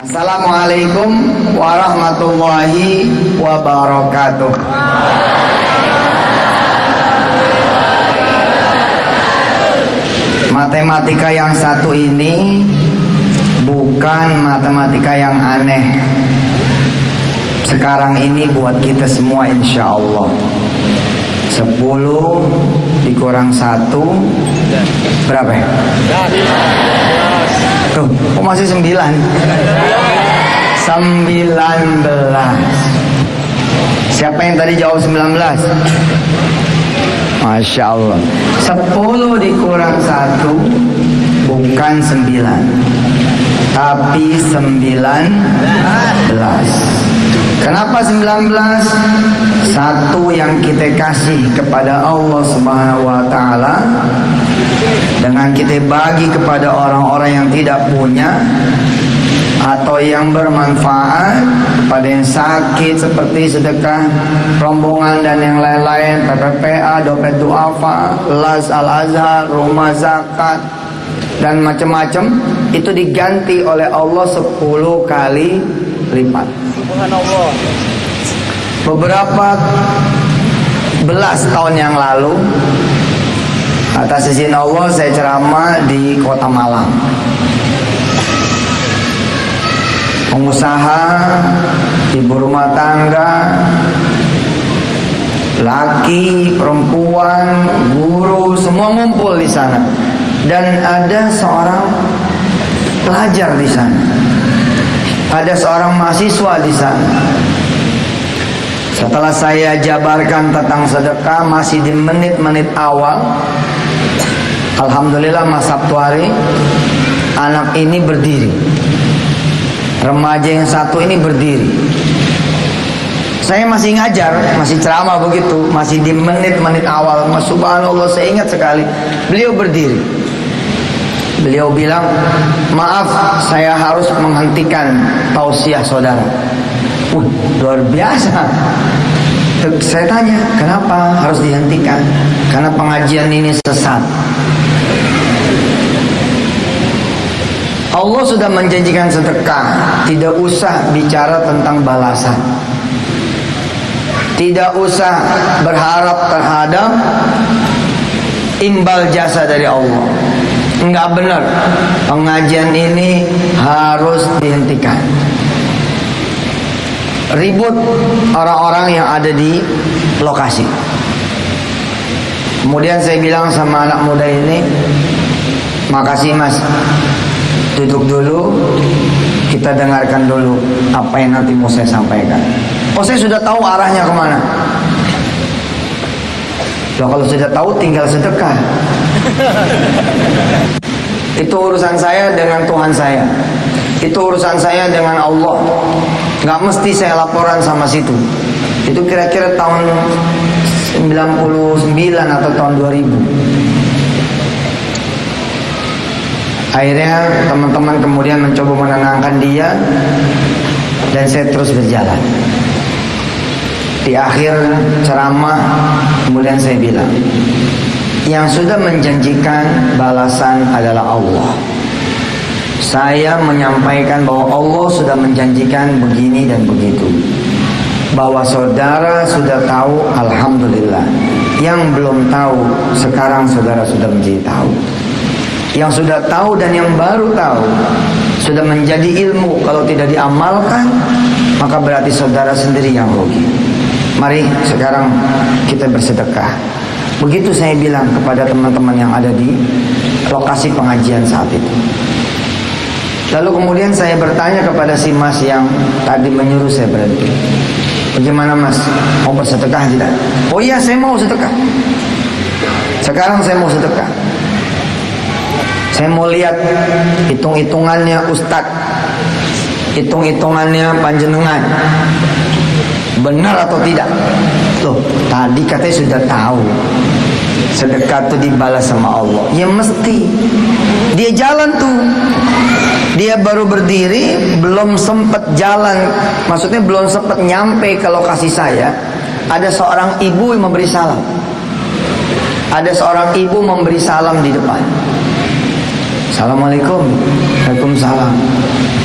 Assalamualaikum warahmatullahi wabarakatuh. Matematika yang satu ini bukan matematika yang aneh. Sekarang ini buat kita semua insya Allah 10 dikurang 1 berapa ya? Tuh, kok masih 9? 19. Siapa yang tadi jawab 19? Masya Allah. 10 dikurang 1 bukan 9, tapi 19. Kenapa 19? Satu yang kita kasih kepada Allah Subhanahu wa ta'ala, dengan kita bagi kepada orang-orang yang tidak punya atau yang bermanfaat, pada yang sakit seperti sedekah rombongan dan yang lain-lain, PPPA, dompet duafa, las al-azhar, rumah zakat dan macam-macam, itu diganti oleh Allah 10 kali lipat. Subhanallah. Beberapa belas tahun yang lalu, atas izin Allah, saya ceramah di Kota Malang. Pengusaha, ibu rumah tangga, laki, perempuan, guru, semua ngumpul di sana. Dan ada seorang pelajar di sana. Ada seorang mahasiswa di sana. Setelah saya jabarkan tentang sedekah, masih di menit-menit awal, alhamdulillah Mas Sabtu hari, anak ini berdiri. Remaja yang satu ini berdiri. Saya masih ngajar, masih ceramah begitu, masih di menit-menit awal. Subhanallah, saya ingat sekali, beliau berdiri. Beliau bilang, maaf, saya harus menghentikan tausiah saudara. Luar biasa. Saya tanya, kenapa harus dihentikan? Karena pengajian ini sesat. Allah sudah menjanjikan sedekah, tidak usah bicara tentang balasan, tidak usah berharap terhadap imbal jasa dari Allah. Enggak benar, pengajian ini harus dihentikan. Ribut orang-orang yang ada di lokasi. Kemudian saya bilang sama anak muda ini, makasih mas, duduk dulu, kita dengarkan dulu apa yang nanti mau saya sampaikan. Oh, saya sudah tahu arahnya kemana. Loh, kalau sudah tahu tinggal sedekah. Itu urusan saya dengan Tuhan saya. Itu urusan saya dengan Allah. Gak mesti saya laporan sama situ. Itu kira-kira tahun 99 atau tahun 2000. Akhirnya teman-teman kemudian mencoba menenangkan dia, dan saya terus berjalan. Di akhir ceramah kemudian saya bilang, yang sudah menjanjikan balasan adalah Allah. Saya menyampaikan bahwa Allah sudah menjanjikan begini dan begitu. Bahwa saudara sudah tahu, alhamdulillah. Yang belum tahu, sekarang saudara sudah menjadi tahu. Yang sudah tahu dan yang baru tahu sudah menjadi ilmu. Kalau tidak diamalkan, maka berarti saudara sendiri yang rugi. Mari sekarang kita bersedekah. Begitu saya bilang kepada teman-teman yang ada di lokasi pengajian saat itu. Lalu kemudian saya bertanya kepada si mas yang tadi menyuruh saya berhenti. Bagaimana mas, mau bersedekah tidak? Oh iya, saya mau sedekah. Sekarang saya mau sedekah. Saya mau lihat hitung-hitungannya Ustadz, hitung-hitungannya panjenengan, benar atau tidak. Loh, tadi katanya sudah tahu sedekah itu dibalas sama Allah. Ya mesti. Dia jalan tuh, dia baru berdiri, belum sempat jalan, maksudnya belum sempat nyampe ke lokasi saya, ada seorang ibu yang memberi salam. Ada seorang ibu memberi salam di depan. Assalamualaikum. Waalaikumsalam.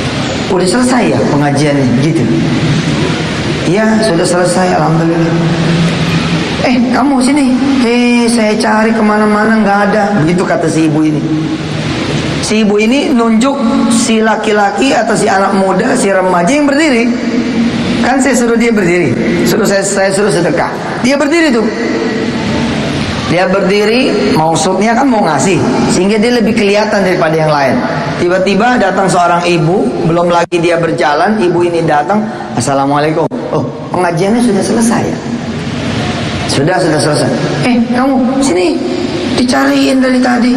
udah selesai ya pengajiannya gitu. Iya sudah selesai alhamdulillah. Kamu sini. Saya cari kemana-mana nggak ada. Begitu kata si ibu ini. Si ibu ini nunjuk si laki-laki atau si anak muda, si remaja yang berdiri. Kan saya suruh dia berdiri, saya suruh sedekah. Dia berdiri tuh. Dia berdiri, maksudnya kan mau ngasih, sehingga dia lebih kelihatan daripada yang lain. Tiba-tiba datang seorang ibu, belum lagi dia berjalan, ibu ini datang, assalamualaikum. Oh, pengajiannya sudah selesai ya? Sudah selesai. Kamu sini, dicariin dari tadi.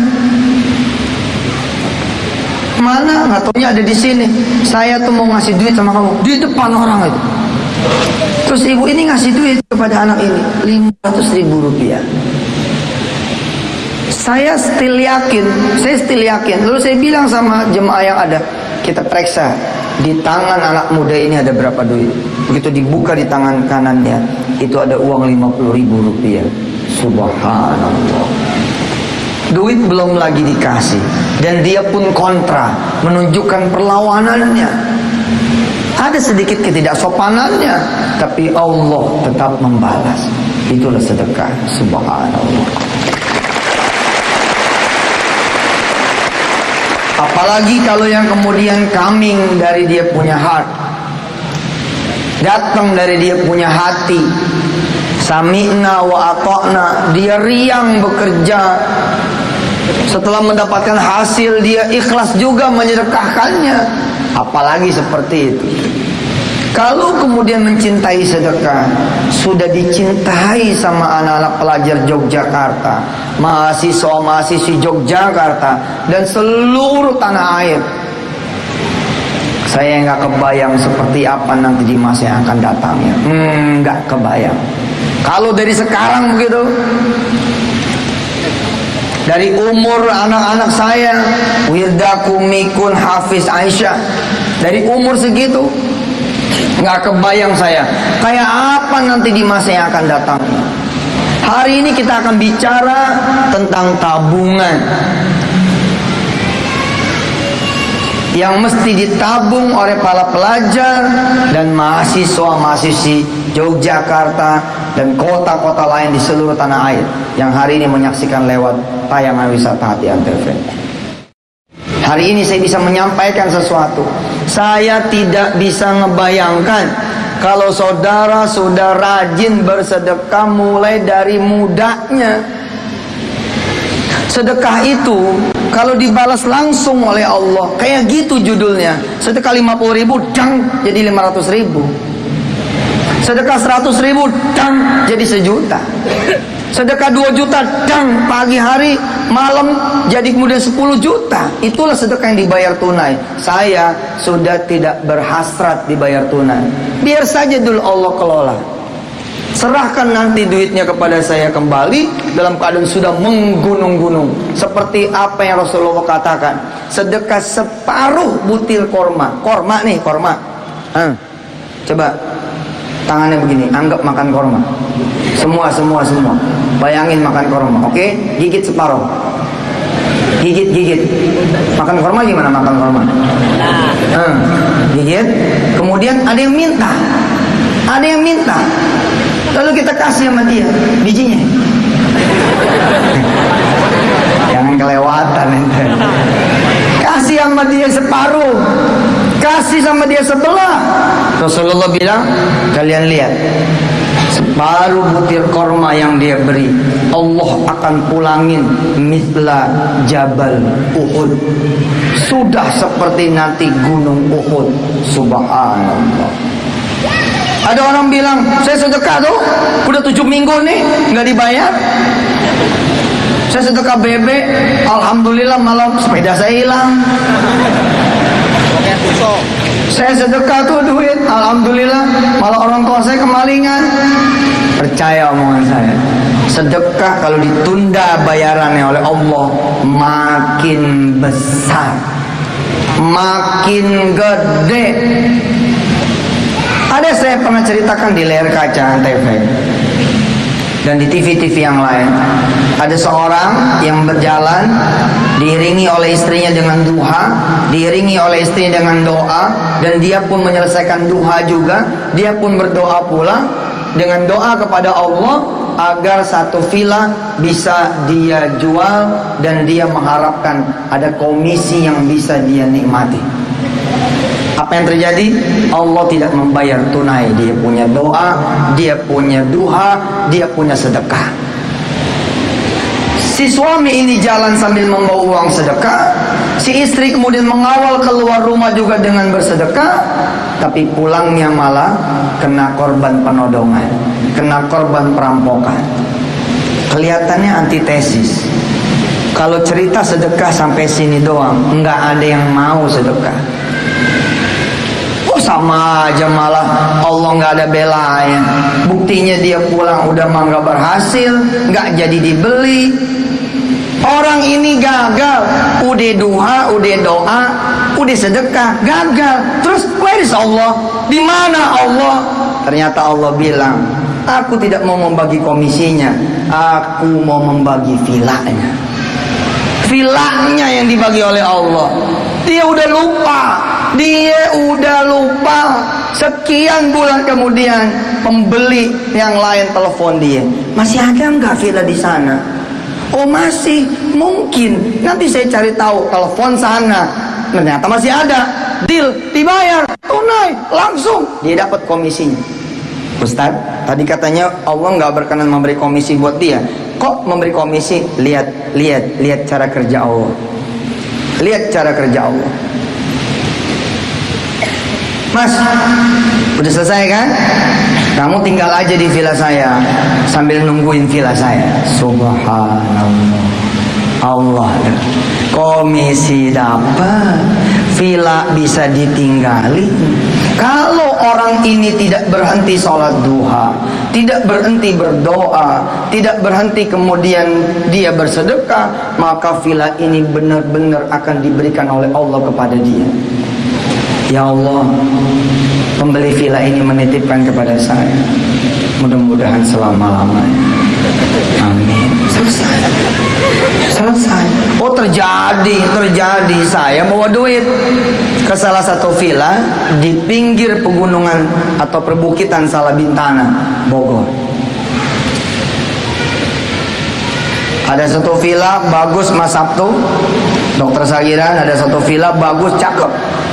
Mana? Nggak taunya ada di sini. Saya tuh mau ngasih duit sama kamu di depan orang itu. Terus ibu ini ngasih duit kepada anak ini 500.000 rupiah. Saya still yakin. Lalu saya bilang sama jemaah yang ada, kita periksa di tangan anak muda ini ada berapa duit. Begitu dibuka di tangan kanannya, itu ada uang 50.000 rupiah. Subhanallah. Duit belum lagi dikasih, dan dia pun kontra, menunjukkan perlawanannya. Ada sedikit ketidaksopanannya, tapi Allah tetap membalas. Itulah sedekah. Subhanallah. Apalagi kalau yang kemudian coming dari dia punya heart, datang dari dia punya hati. Sami'na wa ata'na, dia riang bekerja. Setelah mendapatkan hasil, dia ikhlas juga menyedekahkannya. Apalagi seperti itu. Kalau kemudian mencintai sedekah, sudah dicintai sama anak-anak pelajar Yogyakarta, mahasiswa-mahasiswi Yogyakarta, dan seluruh tanah air. Saya nggak kebayang seperti apa nanti di masa yang akan datang ya. Nggak kebayang. Kalau dari sekarang begitu, dari umur anak-anak saya, Wirdaku Mikun Hafiz Aisyah, dari umur segitu, nggak kebayang saya kayak apa nanti di masa yang akan datang. Hari ini kita akan bicara tentang tabungan yang mesti ditabung oleh para pelajar dan mahasiswa-mahasiswi Yogyakarta dan kota-kota lain di seluruh tanah air yang hari ini menyaksikan lewat tayangan Wisata Hati Antv. Hari ini saya bisa menyampaikan sesuatu. Saya tidak bisa ngebayangkan kalau saudara sudah rajin bersedekah mulai dari mudanya. Sedekah itu kalau dibalas langsung oleh Allah, kayak gitu judulnya. Sedekah 50.000 dang jadi 500.000. Sedekah 100.000 dang jadi 1 juta. Sedekah 2 juta dang pagi hari malam jadi kemudian 10 juta. Itulah sedekah yang dibayar tunai. Saya sudah tidak berhasrat dibayar tunai. Biar saja dulu Allah kelola. Serahkan nanti duitnya kepada saya kembali dalam keadaan sudah menggunung-gunung. Seperti apa yang Rasulullah katakan, sedekah separuh butir korma. Korma nih, korma. Coba tangannya begini, anggap makan korma. Semua. Bayangin makan korma, oke? Gigit separuh. Gigit. Makan korma gimana makan korma? Gigit. Kemudian ada yang minta. Lalu kita kasih sama dia bijinya. Jangan kelewatan ente. Kasih sama dia separuh, kasih sama dia sebelah. Rasulullah bilang, kalian lihat, separuh butir korma yang dia beri, Allah akan pulangin misla Jabal Uhud. Sudah seperti nanti gunung Uhud. Subhanallah. Ada orang bilang, saya sedekah tuh udah 7 minggu nih nggak dibayar. Saya sedekah bebek, alhamdulillah malam sepeda saya hilang. Saya sedekah tuh duit, alhamdulillah malah orang tua saya kemalingan. Percaya omongan saya, sedekah kalau ditunda bayarannya oleh Allah makin besar, makin gede. Ada saya pernah ceritakan di layar kaca Antv. Dan di TV-TV yang lain ada seorang yang berjalan diiringi oleh istrinya dengan duha, diiringi oleh istrinya dengan doa, dan dia pun menyelesaikan duha juga. Dia pun berdoa pula dengan doa kepada Allah agar satu villa bisa dia jual, dan dia mengharapkan ada komisi yang bisa dia nikmati. Apa yang terjadi? Allah tidak membayar tunai. Dia punya doa, dia punya duha, dia punya sedekah. Si suami ini jalan sambil membawa uang sedekah, si istri kemudian mengawal keluar rumah juga dengan bersedekah, tapi pulangnya malah kena korban penodongan, kena korban perampokan. Kelihatannya antitesis. Kalau cerita sedekah sampai sini doang, nggak ada yang mau sedekah. Oh, sama aja malah Allah nggak ada belanya. Buktinya dia pulang udah mah nggak berhasil, nggak jadi dibeli. Orang ini gagal, udah duha, udah doa, udah sedekah, gagal. Terus where is Allah? Di mana Allah? Ternyata Allah bilang, aku tidak mau membagi komisinya, aku mau membagi vilanya. Vilanya yang dibagi oleh Allah. Dia udah lupa. Sekian bulan kemudian pembeli yang lain telepon dia, masih ada nggak villa di sana? Oh masih, mungkin nanti saya cari tahu. Telepon sana, ternyata masih ada. Deal, dibayar tunai langsung, dia dapat komisinya. Ustaz, tadi katanya Allah nggak berkenan memberi komisi buat dia. Kok memberi komisi? Lihat cara kerja Allah. Lihat cara kerja Allah. Mas, udah selesai kan? Kamu tinggal aja di villa saya sambil nungguin villa saya. Subhanallah. Allah, komisi dapat, villa bisa ditinggali. Kalau orang ini tidak berhenti sholat duha, tidak berhenti berdoa, tidak berhenti kemudian dia bersedekah, maka villa ini benar-benar akan diberikan oleh Allah kepada dia. Ya Allah, pembeli villa ini menitipkan kepada saya, mudah-mudahan selama-lamanya. Amin. Selesai. Oh terjadi. Saya bawa duit ke salah satu villa di pinggir pegunungan atau perbukitan Salabintana, Bogor. Ada satu villa bagus, Mas Sabtu, Dokter Sagiran, ada satu villa bagus, cakep.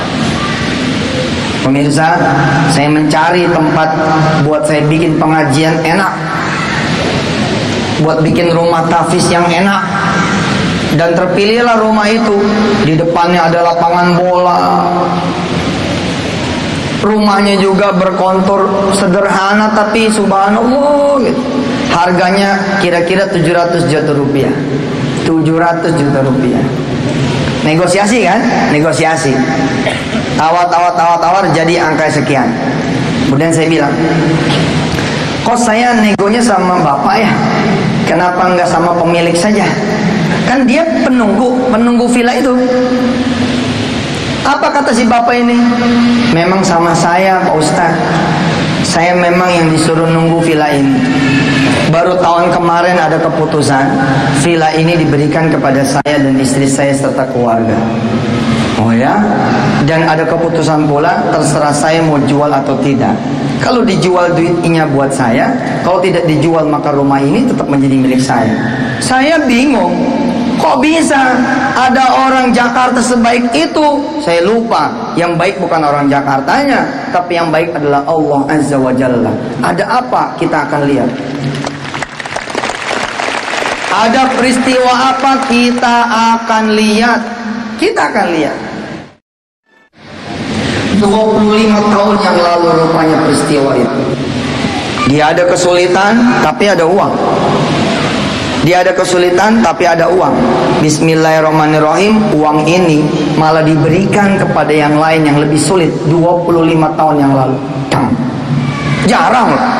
Pemirsa, saya mencari tempat buat saya bikin pengajian enak, buat bikin rumah tahfiz yang enak, dan terpilihlah rumah itu. Di depannya ada lapangan bola, rumahnya juga berkontur sederhana tapi subhanallah gitu. Harganya kira-kira 700 juta rupiah. 700 juta rupiah. Negosiasi kan? Negosiasi. Tawar jadi angka sekian. Kemudian saya bilang, kok saya negonya sama bapak ya? Kenapa nggak sama pemilik saja? Kan dia penunggu villa itu. Apa kata si bapak ini? Memang sama saya Pak Ustadz. Saya memang yang disuruh nunggu villa ini. Baru tahun kemarin ada keputusan villa ini diberikan kepada saya dan istri saya serta keluarga. Oh ya, dan ada keputusan pula terserah saya mau jual atau tidak. Kalau dijual duitnya buat saya, kalau tidak dijual maka rumah ini tetap menjadi milik saya. Saya bingung, kok bisa ada orang Jakarta sebaik itu? Saya lupa, yang baik bukan orang Jakartanya, tapi yang baik adalah Allah Azza wa Jalla. Ada apa? Kita akan lihat. Ada peristiwa apa? Kita akan lihat. Kita akan lihat. 25 tahun yang lalu rupanya peristiwa itu. Dia ada kesulitan tapi ada uang. Dia ada kesulitan tapi ada uang. Bismillahirrahmanirrahim. Uang ini malah diberikan kepada yang lain yang lebih sulit 25 tahun yang lalu. Jarang loh.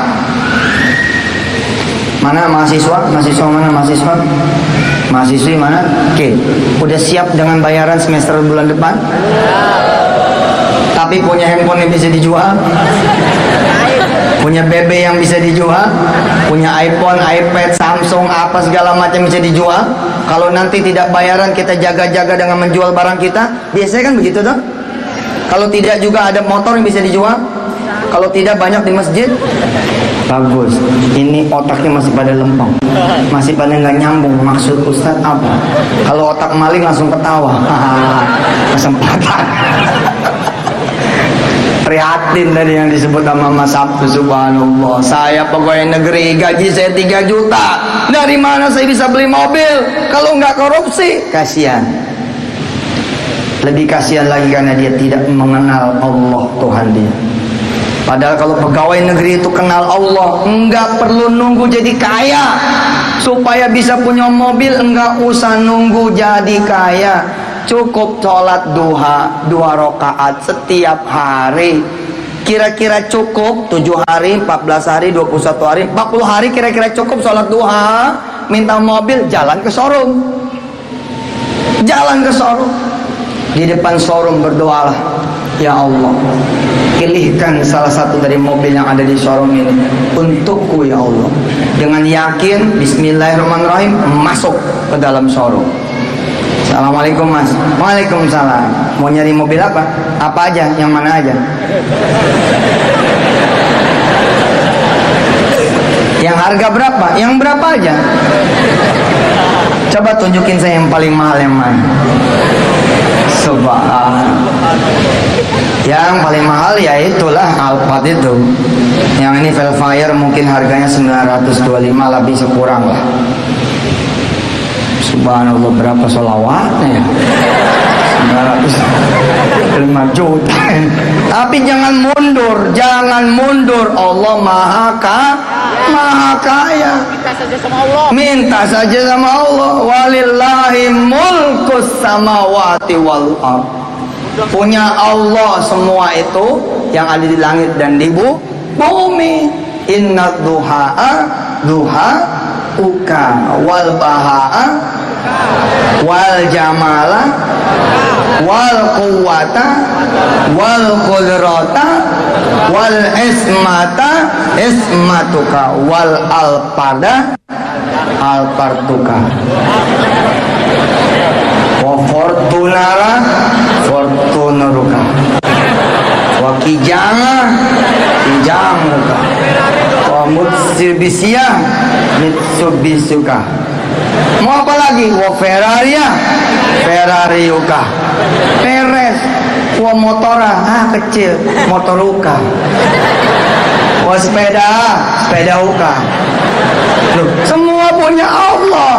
Mana mahasiswa? Mahasiswa mana mahasiswa? Mahasiswi mana? Oke. Udah siap dengan bayaran semester bulan depan? Tapi punya handphone yang bisa dijual? Punya BB yang bisa dijual, punya iPhone, iPad, Samsung, apa segala macam bisa dijual. Kalau nanti tidak bayaran, kita jaga-jaga dengan menjual barang kita. Biasanya kan begitu tuh. Kalau tidak juga ada motor yang bisa dijual. Kalau tidak banyak di masjid. Bagus. Ini otaknya masih pada lempeng, masih pada nggak nyambung. Maksud Ustadz apa? Kalau otak maling langsung ketawa. Kesempatan. Prihatin tadi yang disebut sama Mas Sabtu. Subhanallah, saya pegawai negeri, gaji saya 3 juta. Dari mana saya bisa beli mobil kalau nggak korupsi? Kasihan. Lebih kasihan lagi karena dia tidak mengenal Allah Tuhan dia. Padahal kalau pegawai negeri itu kenal Allah, enggak perlu nunggu jadi kaya. Supaya bisa punya mobil, enggak usah nunggu jadi kaya. Cukup sholat duha 2 rakaat setiap hari. Kira-kira cukup 7 hari, 14 hari, 21 hari, 40 hari kira-kira cukup sholat duha. Minta mobil, jalan ke showroom. Jalan ke showroom. Di depan showroom berdoalah, ya Allah, pilihkan salah satu dari mobil yang ada di showroom ini untukku ya Allah. Dengan yakin, bismillahirrahmanirrahim, masuk ke dalam showroom. Assalamualaikum Mas. Waalaikumsalam. Mau nyari mobil apa? Apa aja? Yang mana aja? Yang harga berapa? Yang berapa aja? Coba tunjukin saya yang paling mahal yang mana. Subhanallah. Yang paling mahal ya itulah Alphard itu. Yang ini Velfire mungkin harganya 925 lebih sekurang lah. Subhanallah, berapa sholawatnya? 905 juta. Tapi jangan mundur, jangan mundur. Allah maha kaya. Minta saja sama Allah. Minta saja sama Allah. Walillahi mulkus samawati wal ardh. Punya Allah semua itu yang ada di langit dan di bumi. Inna duha'a uka wal baha'a wal jamala wal quwwata wal qudrata wal ismatuka wal alpartuka wa fortunaruka wa kijamuka wa mitsubisuka. Mau apa lagi? Wa Ferrariuka. Peres. Wa motora, kecil, motoruka. Wa sepedauka. Loh, semua punya Allah.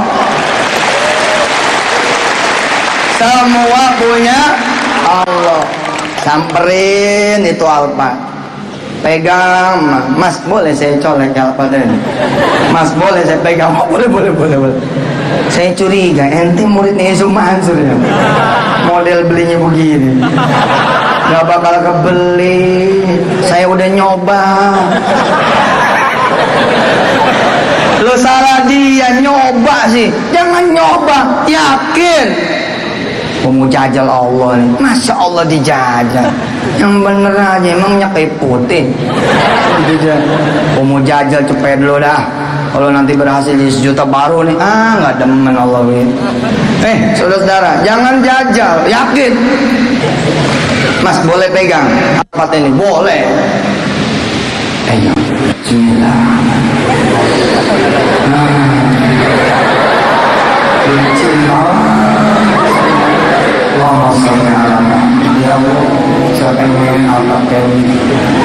Semua punya Allah. Samperin itu Alphard. Pegang, Mas, boleh saya colek Alphard ini? Mas, boleh saya pegang? Boleh. Saya curiga, ente muridnya Yesus Mansur ya? Model belinya begini. Gak bakal kebeli. Saya udah nyoba. Lo salah dia, nyoba sih. Jangan nyoba, yakin. Mau jajal Allah nih. Masya Allah dijajal. Yang bener aja, emangnya kayak putih. Mau jajal cepet dulu dah. Kalau nanti berhasil di 1 juta baru nih, nggak demen Allah ini. Saudara-saudara, jangan jajal, yakin. Mas, boleh pegang Alphard ini? Boleh. Pegang. Ya Allah, siapa yang ingin Alphard ini?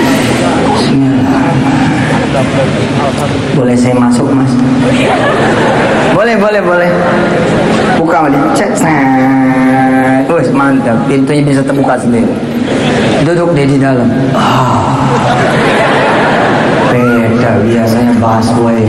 Boleh saya masuk, Mas? Boleh. Buka aja. Cek. Wih, mantap. Pintunya bisa terbuka sendiri. Duduk di dalam. Beda biasanya busway.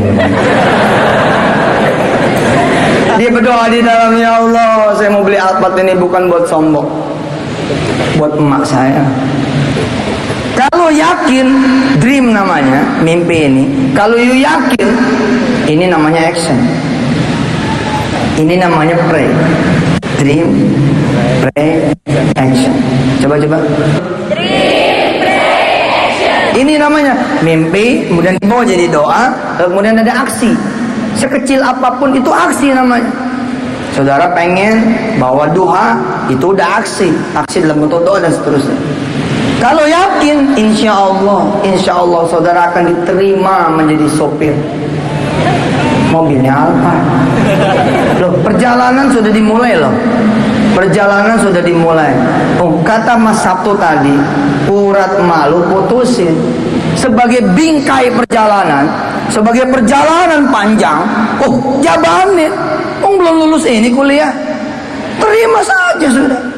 Dia berdoa di dalam, ya Allah, saya mau beli Alphard ini bukan buat sombong, buat emak saya. Kalau yakin, dream namanya, mimpi ini. Kalau you yakin, ini namanya action. Ini namanya pray. Dream, pray, action. Coba. Dream, pray, action. Ini namanya mimpi, kemudian dibawa jadi doa, kemudian ada aksi. Sekecil apapun itu aksi namanya. Saudara pengen bawa duha, itu udah aksi. Aksi dalam bentuk doa dan seterusnya. Kalau yakin, insya Allah saudara akan diterima menjadi sopir. Mobilnya Alfa. Loh, perjalanan sudah dimulai loh. Perjalanan sudah dimulai. Oh, kata Mas Sabtu tadi, urat malu putusin. Sebagai bingkai perjalanan, sebagai perjalanan panjang, oh jabanin. Oh, belum lulus ini kuliah. Terima saja sudah.